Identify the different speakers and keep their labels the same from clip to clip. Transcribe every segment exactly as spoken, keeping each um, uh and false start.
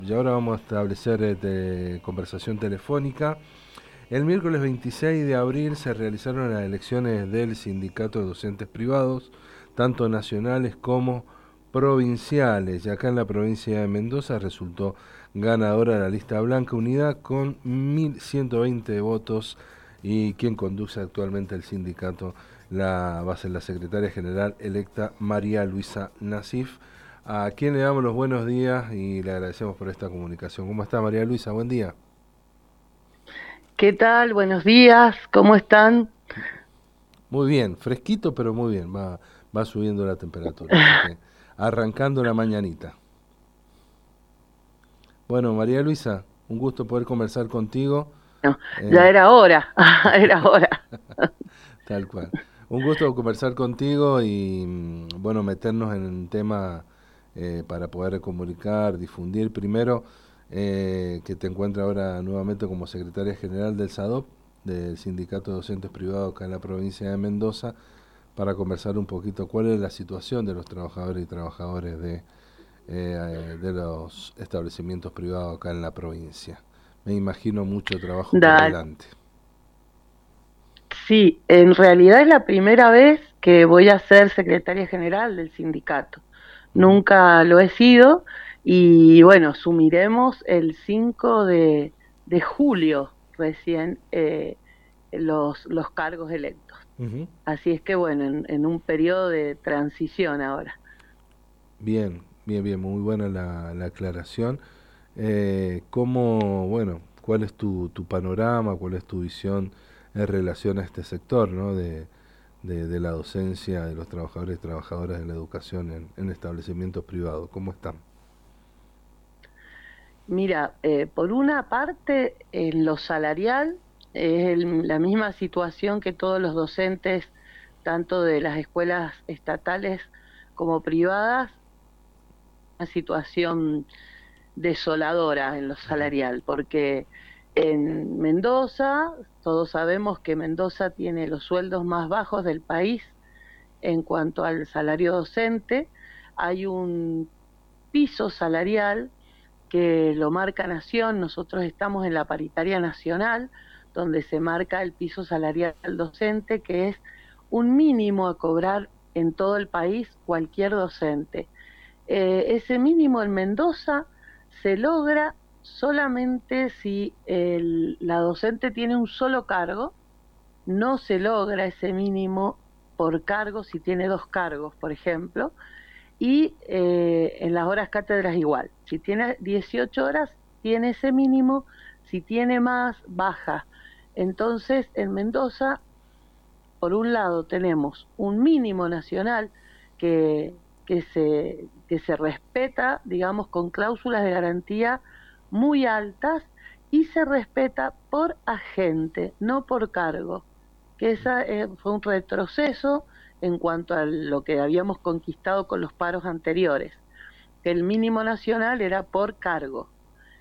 Speaker 1: Y ahora vamos a establecer eh, de conversación telefónica. El miércoles veintiséis de abril se realizaron las elecciones del Sindicato de Docentes Privados, tanto nacionales como provinciales. Y acá en la provincia de Mendoza resultó ganadora la lista Blanca Unidad con mil ciento veinte votos, y quien conduce actualmente el sindicato la, va a ser la secretaria general electa María Luisa Nasif, a quien le damos los buenos días y le agradecemos por esta comunicación. ¿Cómo está, María Luisa? Buen día.
Speaker 2: ¿Qué tal? Buenos días, ¿cómo están?
Speaker 1: Muy bien, fresquito, pero muy bien, va, va subiendo la temperatura, así que arrancando la mañanita. Bueno, María Luisa, un gusto poder conversar contigo.
Speaker 2: No, ya
Speaker 1: Eh,
Speaker 2: era hora, era hora.
Speaker 1: Tal cual. Un gusto conversar contigo y, mm, bueno, meternos en un tema eh, para poder comunicar, difundir. Primero, eh, que te encuentras ahora nuevamente como secretaria general del SADOP, del Sindicato de Docentes Privados acá en la provincia de Mendoza, para conversar un poquito cuál es la situación de los trabajadores y trabajadoras de, eh, de los establecimientos privados acá en la provincia. Me imagino mucho trabajo por
Speaker 2: Dale.
Speaker 1: delante.
Speaker 2: Sí, en realidad es la primera vez que voy a ser secretaria general del sindicato.
Speaker 1: Ujú.
Speaker 2: Nunca lo he sido y bueno, asumiremos el cinco de, de julio recién eh, los, los cargos electos.
Speaker 1: Ujú.
Speaker 2: Así es que bueno, en, en un periodo de transición ahora.
Speaker 1: Bien, bien, bien, muy buena la, la aclaración. Eh, ¿cómo, bueno, cuál es tu, tu panorama, cuál es tu visión en relación a este sector, ¿no? de, de, de la docencia, de los trabajadores y trabajadoras de la educación en, en establecimientos privados? ¿Cómo están?
Speaker 2: Mira, eh, por una parte, en lo salarial, es el- la misma situación que todos los docentes, tanto de las escuelas estatales como privadas, una situación desoladora en lo salarial, porque en Mendoza, todos sabemos que Mendoza tiene los sueldos más bajos del país en cuanto al salario docente. Hay un piso salarial que lo marca Nación. Nosotros estamos en la paritaria nacional, donde se marca el piso salarial docente, que es un mínimo a cobrar en todo el país cualquier docente. Eh, ese mínimo en Mendoza se logra solamente si el, la docente tiene un solo cargo. No se logra ese mínimo por cargo si tiene dos cargos, por ejemplo, y eh, en las horas cátedras igual. Si tiene dieciocho horas, tiene ese mínimo; si tiene más, baja. Entonces, en Mendoza, por un lado, tenemos un mínimo nacional que, que, se, que se respeta, digamos, con cláusulas de garantía muy altas, y se respeta por agente, no por cargo, que esa eh, fue un retroceso en cuanto a lo que habíamos conquistado con los paros anteriores, que el mínimo nacional era por cargo.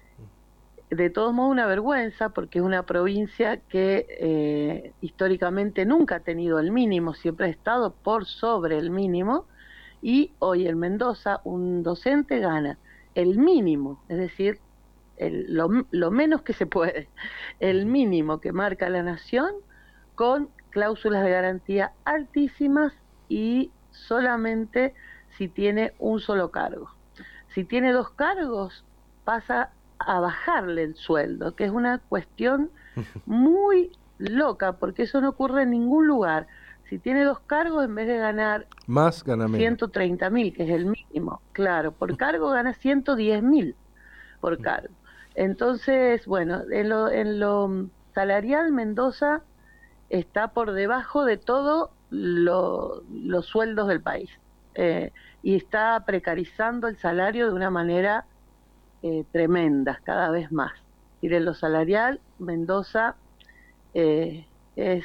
Speaker 2: De todos modos, una vergüenza, porque es una provincia que eh, históricamente nunca ha tenido el mínimo, siempre ha estado por sobre el mínimo, y hoy en Mendoza un docente gana el mínimo, es decir, el, lo, lo menos que se puede, el mínimo que marca la nación, con cláusulas de garantía altísimas, y solamente si tiene un solo cargo. Si tiene dos cargos, pasa a bajarle el sueldo, que es una cuestión muy loca, porque eso no ocurre en ningún lugar. Si tiene dos cargos, en vez de ganar
Speaker 1: Más gana menos.
Speaker 2: ciento treinta mil, que es el mínimo, claro, por cargo gana ciento diez mil por cargo. Entonces, bueno, en lo, en lo salarial, Mendoza está por debajo de todos lo, los sueldos del país, eh, y está precarizando el salario de una manera eh, tremenda, cada vez más. Y de lo salarial, Mendoza eh, es,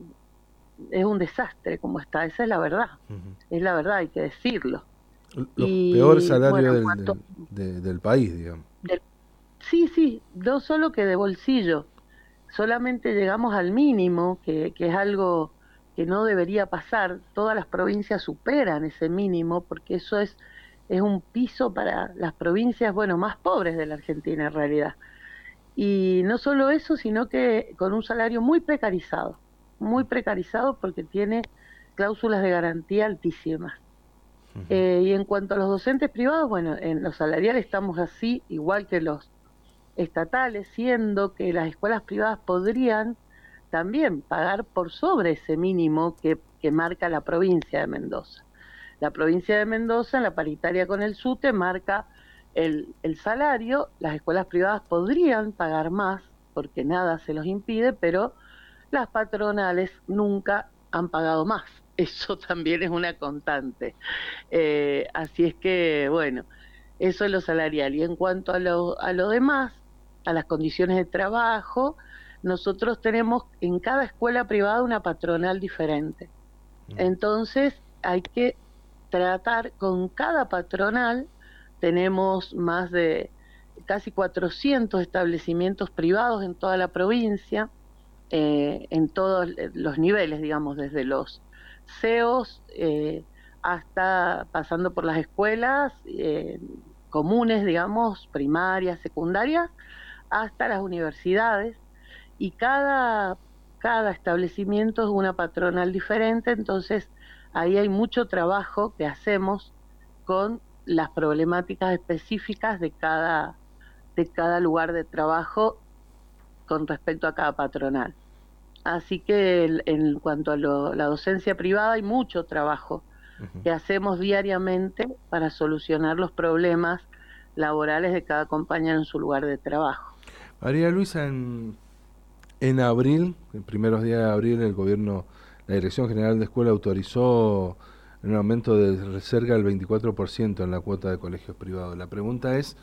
Speaker 2: es un desastre como está. Esa es la verdad,
Speaker 1: Ujú.
Speaker 2: es la verdad, hay que decirlo.
Speaker 1: Los peores
Speaker 2: Y bueno,
Speaker 1: salarios
Speaker 2: en
Speaker 1: del,
Speaker 2: cuanto
Speaker 1: del, de- del país, digamos.
Speaker 2: del, sí, sí, no solo que de bolsillo, solamente llegamos al mínimo, que, que es algo que no debería pasar. Todas las provincias superan ese mínimo, porque eso es es un piso para las provincias, bueno, más pobres de la Argentina en realidad. Y no solo eso, sino que con un salario muy precarizado, muy precarizado porque tiene cláusulas de garantía altísimas.
Speaker 1: Ujú.
Speaker 2: Eh, y en cuanto a los docentes privados, bueno, en los salariales estamos así, igual que los estatales, siendo que las escuelas privadas podrían también pagar por sobre ese mínimo que, que marca la provincia de Mendoza. La provincia de Mendoza, en la paritaria con el SUTE, marca el, el salario. Las escuelas privadas podrían pagar más, porque nada se los impide, pero las patronales nunca han pagado más. Eso también es una constante. Eh, así es que, bueno, eso es lo salarial. Y en cuanto a lo, a lo demás, a las condiciones de trabajo, nosotros tenemos en cada escuela privada una patronal diferente. Entonces hay que tratar con cada patronal. Tenemos más de casi cuatrocientos establecimientos privados en toda la provincia, eh, en todos los niveles, digamos, desde los C E Os eh, hasta pasando por las escuelas eh, comunes, digamos, primarias, secundarias, hasta las universidades, y cada, cada establecimiento es una patronal diferente. Entonces ahí hay mucho trabajo que hacemos con las problemáticas específicas de cada, de cada lugar de trabajo con respecto a cada patronal. Así que el, en cuanto a lo, la docencia privada, hay mucho trabajo
Speaker 1: Ujú.
Speaker 2: que hacemos diariamente para solucionar los problemas laborales de cada compañero en su lugar de trabajo.
Speaker 1: María Luisa, en, en abril, en primeros días de abril, el gobierno, la Dirección General de Escuela autorizó un aumento de cerca del veinticuatro por ciento en la cuota de colegios privados. La pregunta es,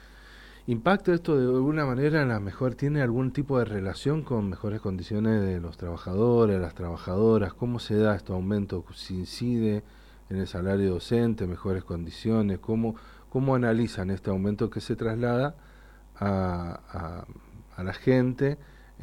Speaker 1: ¿impacta esto de alguna manera en la mejor, tiene algún tipo de relación con mejores condiciones de los trabajadores, las trabajadoras? ¿Cómo se da este aumento? ¿Se incide en el salario docente, mejores condiciones? ¿Cómo, cómo analizan este aumento que se traslada a, a, a la gente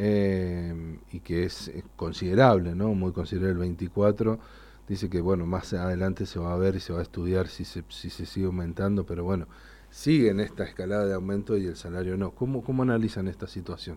Speaker 1: eh, y que es, es considerable, ¿no? Muy considerable, el veinticuatro? Dice que, bueno, más adelante se va a ver y se va a estudiar si se, si se sigue aumentando, pero bueno, sigue en esta escalada de aumento y el salario no. ¿Cómo, cómo analizan esta situación?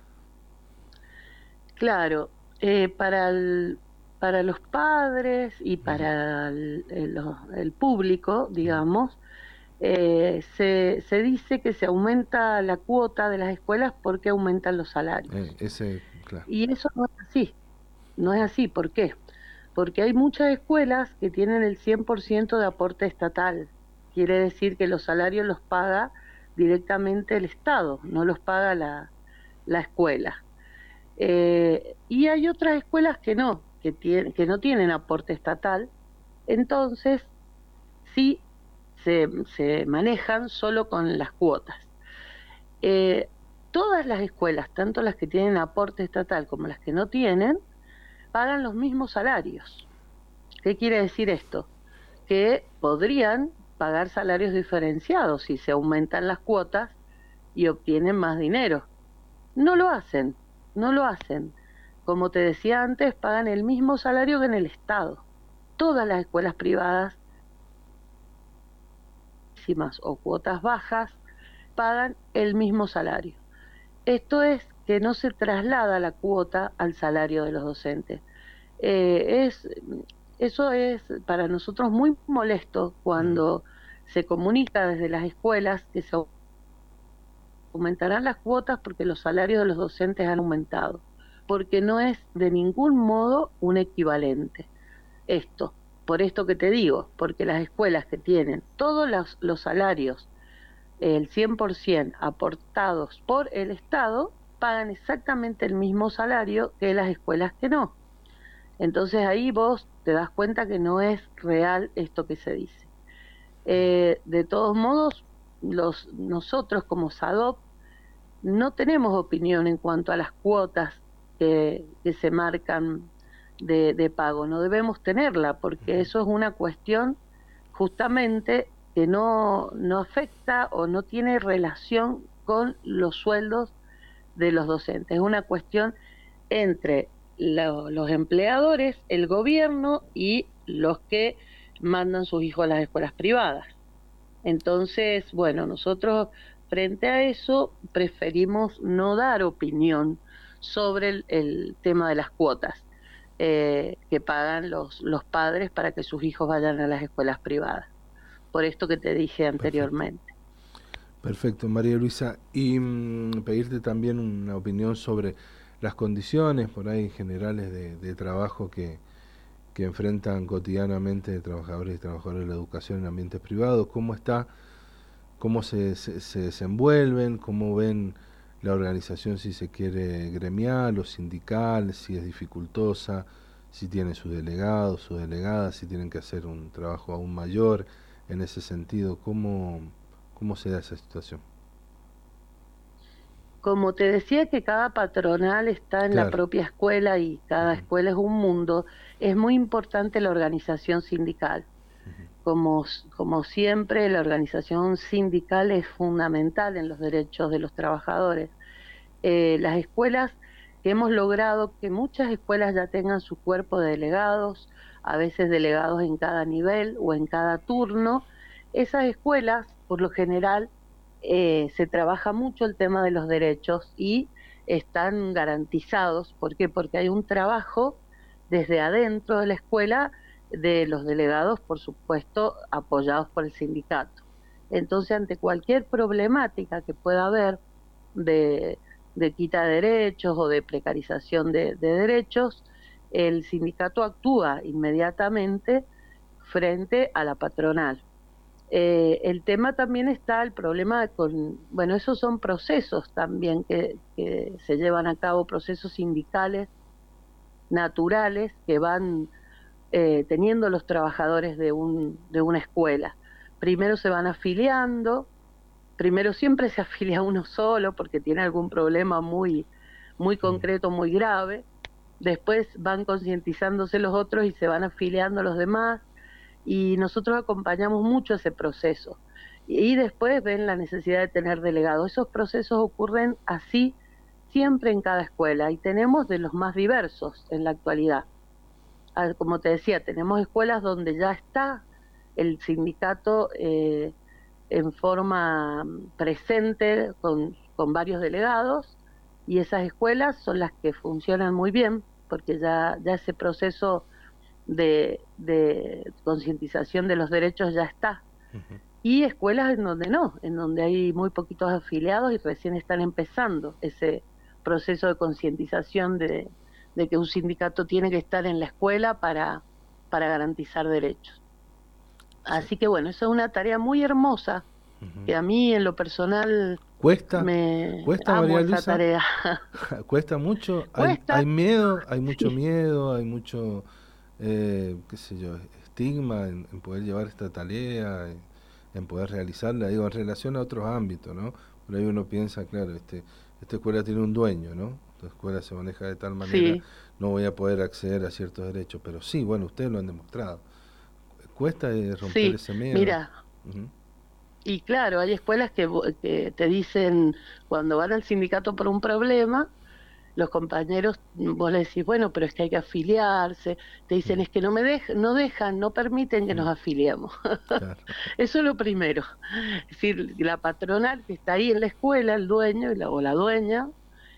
Speaker 2: Claro, eh, para el, para los padres y
Speaker 1: Ujú,
Speaker 2: para el, el, el público,
Speaker 1: ujú.
Speaker 2: digamos, eh, se, se dice que se aumenta la cuota de las escuelas porque aumentan los
Speaker 1: Eh,
Speaker 2: salarios.
Speaker 1: ese, claro.
Speaker 2: Y eso no es así, no es así. ¿Por qué? Porque hay muchas escuelas que tienen el cien por ciento de aporte estatal. Quiere decir que los salarios los paga directamente el Estado, no los paga la, la escuela. Eh, y hay otras escuelas que no, que, tiene, que no tienen aporte estatal. Entonces sí se, se manejan solo con las cuotas. Eh, todas las escuelas, tanto las que tienen aporte estatal como las que no tienen, pagan los mismos salarios. ¿Qué quiere decir esto? Que podrían pagar salarios diferenciados si se aumentan las cuotas y obtienen más dinero. No lo hacen, no lo hacen. Como te decía antes, pagan el mismo salario que en el Estado. Todas las escuelas privadas, o cuotas bajas, pagan el mismo salario. Esto es que no se traslada la cuota al salario de los docentes. Eh, es, eso es para nosotros muy molesto
Speaker 1: Ujú.
Speaker 2: cuando se comunica desde las escuelas que se aumentarán las cuotas porque los salarios de los docentes han aumentado, porque no es de ningún modo un equivalente. Esto, por esto que te digo, porque las escuelas que tienen todos los, los salarios, el cien por ciento aportados por el Estado, pagan exactamente el mismo salario que las escuelas que no. Entonces ahí vos te das cuenta que no es real esto que se dice. Eh, de todos modos, los, nosotros como SADOP no tenemos opinión en cuanto a las cuotas que, que se marcan de, de pago. No debemos tenerla porque eso es una cuestión justamente que no, no afecta o no tiene relación con los sueldos de los docentes. Es una cuestión entre lo, los empleadores, el gobierno y los que mandan sus hijos a las escuelas privadas. Entonces, bueno, nosotros frente a eso preferimos no dar opinión sobre el, el tema de las cuotas eh, que pagan los, los padres para que sus hijos vayan a las escuelas privadas. Por esto que te dije
Speaker 1: Perfecto.
Speaker 2: anteriormente.
Speaker 1: Perfecto, María Luisa. Y mm, pedirte también una opinión sobre las condiciones por ahí generales de, de trabajo que, que enfrentan cotidianamente trabajadores y trabajadoras de la educación en ambientes privados. ¿Cómo está? ¿Cómo se, se, se desenvuelven? ¿Cómo ven la organización, si se quiere, gremial o sindical? Si es dificultosa, si tiene sus delegados, sus delegadas, si tienen que hacer un trabajo aún mayor en ese sentido. ¿Cómo, cómo se da esa situación?
Speaker 2: Como te decía que cada patronal está en la
Speaker 1: Claro.
Speaker 2: propia escuela y cada
Speaker 1: Ujú,
Speaker 2: escuela es un mundo, es muy importante la organización sindical.
Speaker 1: ujú.
Speaker 2: Como, como siempre, la organización sindical es fundamental en los derechos de los trabajadores. Eh, las escuelas que hemos logrado que muchas escuelas ya tengan su cuerpo de delegados, a veces delegados en cada nivel o en cada turno, esas escuelas, por lo general, eh, se trabaja mucho el tema de los derechos y están garantizados. ¿Por qué? Porque hay un trabajo desde adentro de la escuela de los delegados, por supuesto, apoyados por el sindicato. Entonces, ante cualquier problemática que pueda haber de, de quita de derechos o de precarización de, de derechos, el sindicato actúa inmediatamente frente a la patronal. Eh, el tema también está el problema con, bueno, esos son procesos también que, que se llevan a cabo, procesos sindicales naturales que van eh, teniendo los trabajadores de, un, de una escuela. Primero se van afiliando, primero siempre se afilia uno solo porque tiene algún problema muy, muy
Speaker 1: Mm.
Speaker 2: concreto, muy grave. Después van concientizándose los otros y se van afiliando los demás y nosotros acompañamos mucho ese proceso. Y después ven la necesidad de tener delegados. Esos procesos ocurren así siempre en cada escuela y tenemos de los más diversos en la actualidad. Ah, como te decía, tenemos escuelas donde ya está el sindicato eh, en forma presente con, con varios delegados y esas escuelas son las que funcionan muy bien porque ya, ya ese proceso de, de concientización de los derechos ya está.
Speaker 1: Ujú.
Speaker 2: Y escuelas en donde no, en donde hay muy poquitos afiliados y recién están empezando ese proceso de concientización de, de que un sindicato tiene que estar en la escuela para, para garantizar derechos.
Speaker 1: Sí.
Speaker 2: Así que bueno, esa es una tarea muy hermosa
Speaker 1: Ujú.
Speaker 2: que a mí en lo personal
Speaker 1: ¿Cuesta?
Speaker 2: me
Speaker 1: ¿Cuesta,
Speaker 2: amo
Speaker 1: María
Speaker 2: esa
Speaker 1: Luisa?
Speaker 2: tarea.
Speaker 1: ¿Cuesta mucho? ¿Hay, hay
Speaker 2: Cuesta,
Speaker 1: miedo? ¿Hay mucho
Speaker 2: sí,
Speaker 1: miedo? ¿Hay mucho, eh, qué sé yo, estigma en, en poder llevar esta tarea, en, en poder realizarla? Digo, en relación a otros ámbitos, ¿no? Por ahí uno piensa, claro, este, esta escuela tiene un dueño, ¿no? Esta escuela se maneja de tal manera,
Speaker 2: sí,
Speaker 1: no voy a poder acceder a ciertos derechos. Pero sí, bueno, ustedes lo han demostrado. ¿Cuesta eh, romper
Speaker 2: sí.
Speaker 1: ese miedo?
Speaker 2: Mira,
Speaker 1: Ujú.
Speaker 2: y claro, hay escuelas que, que te dicen cuando van al sindicato por un problema, los compañeros, vos le decís, bueno, pero es que hay que afiliarse, te dicen,
Speaker 1: Ujú.
Speaker 2: es que no me dej no dejan, no permiten que nos
Speaker 1: Mm.
Speaker 2: afiliemos.
Speaker 1: Claro.
Speaker 2: Eso es lo primero. Es decir, la patronal que está ahí en la escuela, el dueño y la, o la dueña,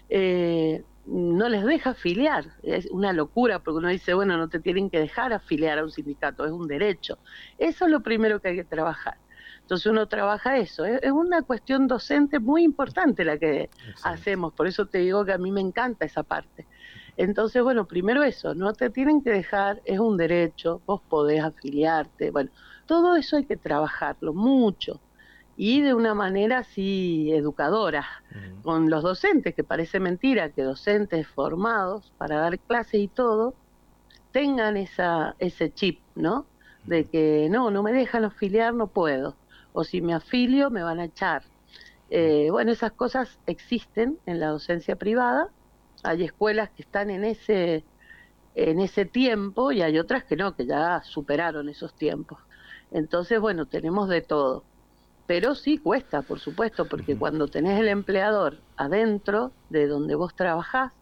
Speaker 2: eh, no les deja afiliar. Es una locura porque uno dice, bueno, no te tienen que dejar afiliar a un sindicato, es un derecho. Eso es lo primero que hay que trabajar. Entonces uno trabaja eso. Es, es una cuestión docente muy importante la que
Speaker 1: Excelente.
Speaker 2: hacemos, por eso te digo que a mí me encanta esa parte. Entonces, bueno, primero eso, no te tienen que dejar, es un derecho, vos podés afiliarte, bueno, todo eso hay que trabajarlo mucho y de una manera así educadora,
Speaker 1: Ujú.
Speaker 2: con los docentes, que parece mentira que docentes formados para dar clases y todo, tengan esa, ese chip, ¿no? De que no, no me dejan afiliar, no puedo, o si me afilio me van a echar. Eh, bueno, esas cosas existen en la docencia privada, hay escuelas que están en ese, en ese tiempo y hay otras que no, que ya superaron esos tiempos. Entonces, bueno, tenemos de todo. Pero sí cuesta, por supuesto, porque
Speaker 1: Ujú.
Speaker 2: cuando tenés el empleador adentro de donde vos trabajás,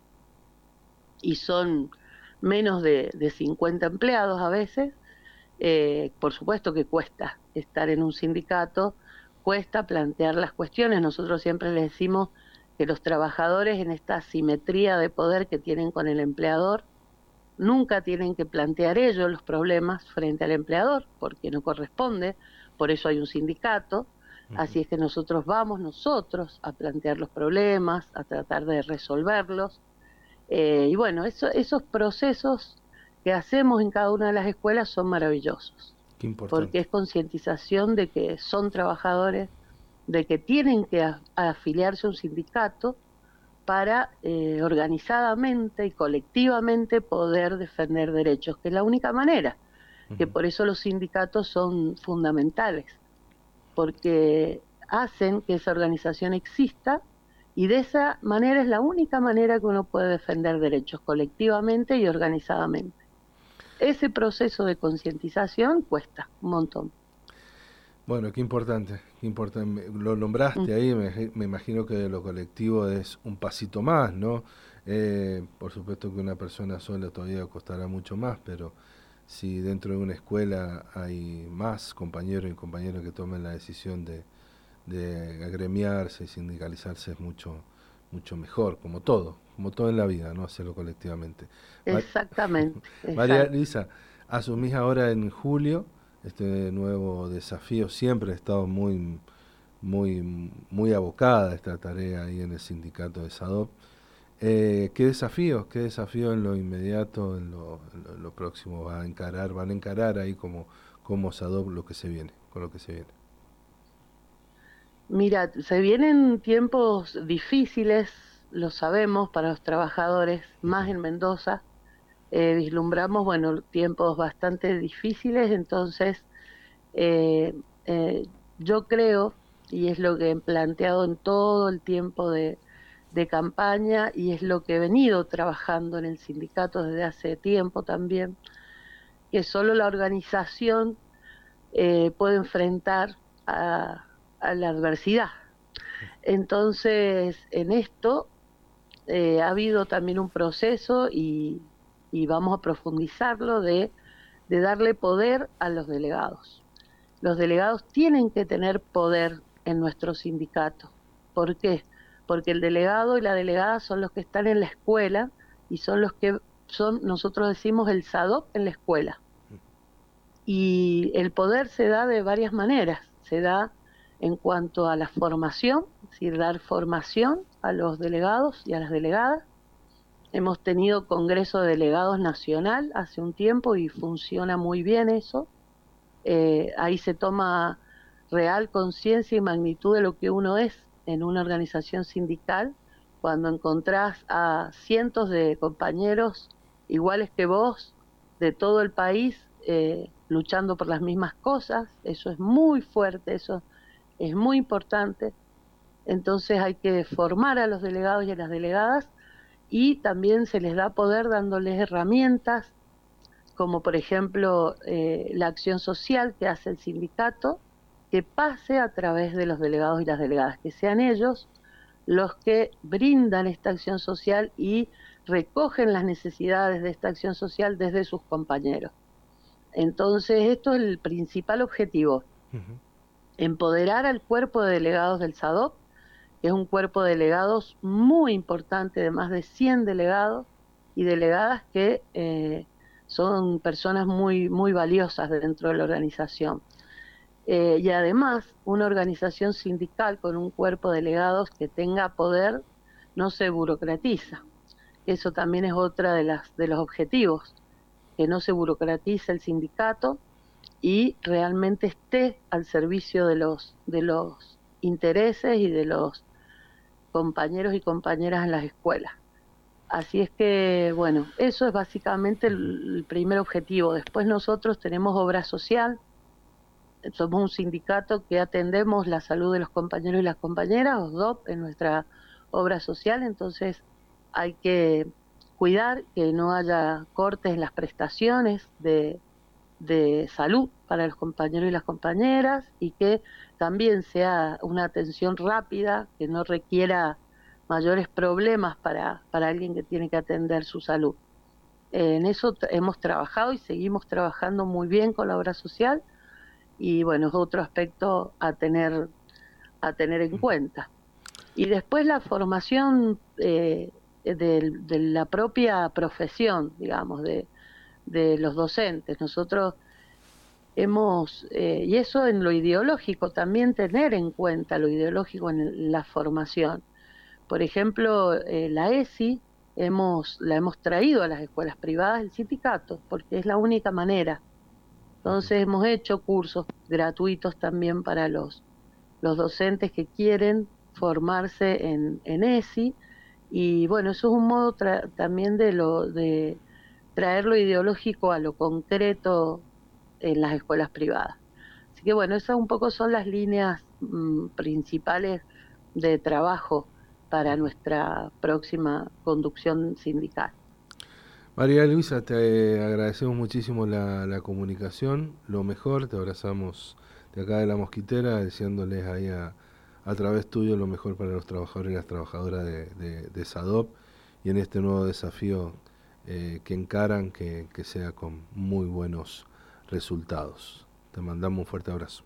Speaker 2: y son menos de, de cincuenta empleados a veces, eh, por supuesto que cuesta estar en un sindicato, cuesta plantear las cuestiones. Nosotros siempre les decimos que los trabajadores en esta asimetría de poder que tienen con el empleador, nunca tienen que plantear ellos los problemas frente al empleador, porque no corresponde, por eso hay un sindicato. Uh-huh. Así es que nosotros vamos nosotros a plantear los problemas, a tratar de resolverlos. Eh, y bueno, eso, esos procesos que hacemos en cada una de las escuelas son maravillosos.
Speaker 1: Qué importante.
Speaker 2: Porque es concientización de que son trabajadores, de que tienen que a, a afiliarse a un sindicato para eh, organizadamente y colectivamente poder defender derechos, que es la única manera, uh-huh. que por eso los sindicatos son fundamentales, porque hacen que esa organización exista y de esa manera es la única manera que uno puede defender derechos colectivamente y organizadamente. Ese proceso de concientización cuesta un montón.
Speaker 1: Bueno, qué importante, qué importante. Lo nombraste ahí, me, me imagino que de lo colectivo es un pasito más, ¿no? Eh, por supuesto que una persona sola todavía costará mucho más, pero si dentro de una escuela hay más compañeros y compañeras que tomen la decisión de, de agremiarse y sindicalizarse, es mucho, mucho mejor, como todo, como todo en la vida, ¿no? Hacerlo colectivamente.
Speaker 2: Exactamente.
Speaker 1: María Luisa, asumís ahora en julio este nuevo desafío. Siempre he estado muy muy muy abocada a esta tarea ahí en el sindicato de SADOP. Eh, ¿Qué desafíos, qué desafío en lo inmediato, en lo, en lo, en lo próximo va a encarar, van a encarar ahí como, como SADOP lo que se viene, con lo que se viene?
Speaker 2: Mira, se vienen tiempos difíciles, lo sabemos, para los trabajadores, más en Mendoza. Eh, vislumbramos, bueno, tiempos bastante difíciles, entonces eh, eh, yo creo, y es lo que he planteado en todo el tiempo de, de campaña, y es lo que he venido trabajando en el sindicato desde hace tiempo también, que solo la organización eh, puede enfrentar a, a la adversidad. Entonces, en esto eh, ha habido también un proceso y y vamos a profundizarlo, de, de darle poder a los delegados. Los delegados tienen que tener poder en nuestro sindicato. ¿Por qué? Porque el delegado y la delegada son los que están en la escuela y son los que son, nosotros decimos, el SADOP en la escuela. Y el poder se da de varias maneras. Se da en cuanto a la formación, es decir, dar formación a los delegados y a las delegadas. Hemos tenido Congreso de Delegados Nacional hace un tiempo y funciona muy bien eso. Eh, ahí se toma real conciencia y magnitud de lo que uno es en una organización sindical, cuando encontrás a cientos de compañeros iguales que vos, de todo el país, eh, luchando por las mismas cosas. Eso es muy fuerte, eso es muy importante. Entonces hay que formar a los delegados y a las delegadas, y también se les da poder dándoles herramientas, como por ejemplo eh, la acción social que hace el sindicato, que pase a través de los delegados y las delegadas, que sean ellos los que brindan esta acción social y recogen las necesidades de esta acción social desde sus compañeros. Entonces, esto es el principal objetivo, uh-huh. empoderar al cuerpo de delegados del SADOP, que es un cuerpo de delegados muy importante, de más de cien delegados y delegadas que eh, son personas muy, muy valiosas dentro de la organización. Eh, y además, una organización sindical con un cuerpo de delegados que tenga poder no se burocratiza. Eso también es otra de las de los objetivos, que no se burocratice el sindicato y realmente esté al servicio de los de los intereses y de los compañeros y compañeras en las escuelas. Así es que, bueno, eso es básicamente el, el primer objetivo. Después nosotros tenemos obra social, somos un sindicato que atendemos la salud de los compañeros y las compañeras, O S D O P, en nuestra obra social, entonces hay que cuidar que no haya cortes en las prestaciones de, de salud para los compañeros y las compañeras, y que también sea una atención rápida, que no requiera mayores problemas para, para alguien que tiene que atender su salud. En eso hemos trabajado y seguimos trabajando muy bien con la obra social, y bueno, es otro aspecto a tener, a tener en cuenta. Y después la formación eh, de, de la propia profesión, digamos, de, de los docentes. Nosotros hemos, eh, y eso en lo ideológico, también tener en cuenta lo ideológico en la formación. Por ejemplo, eh, la E S I hemos, la hemos traído a las escuelas privadas del sindicato, porque es la única manera. Entonces hemos hecho cursos gratuitos también para los, los docentes que quieren formarse en, en E S I, y bueno, eso es un modo también de, lo, de traer lo ideológico a lo concreto en las escuelas privadas. Así que bueno, esas un poco son las líneas mmm, principales de trabajo para nuestra próxima conducción sindical.
Speaker 1: María Luisa, te agradecemos muchísimo la, la comunicación, lo mejor, te abrazamos de acá de La Mosquitera, deseándoles ahí a, a través tuyo lo mejor para los trabajadores y las trabajadoras de, de, de SADOP, y en este nuevo desafío eh, que encaran, que, que sea con muy buenos resultados. Te mandamos un fuerte abrazo.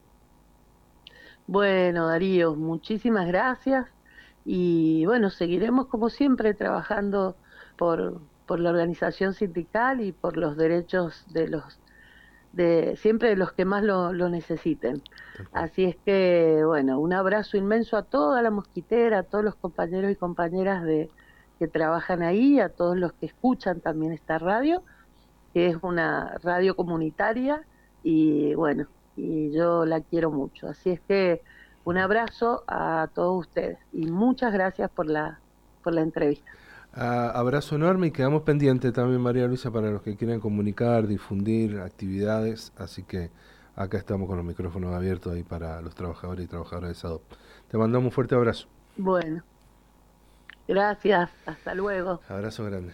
Speaker 2: Bueno, Darío, muchísimas gracias, y bueno, seguiremos como siempre trabajando por, por la organización sindical y por los derechos de los de siempre de los que más lo, lo necesiten. Así es que, bueno, un abrazo inmenso a toda La Mosquitera, a todos los compañeros y compañeras de que trabajan ahí, a todos los que escuchan también esta radio, que es una radio comunitaria, y bueno, y yo la quiero mucho. Así es que un abrazo a todos ustedes y muchas gracias por la, por la entrevista.
Speaker 1: Uh, abrazo enorme, y quedamos pendientes también, María Luisa, para los que quieran comunicar, difundir actividades, así que acá estamos con los micrófonos abiertos ahí para los trabajadores y trabajadoras de SADOP. Te mandamos un fuerte abrazo.
Speaker 2: Bueno, gracias, hasta luego.
Speaker 1: Abrazo grande.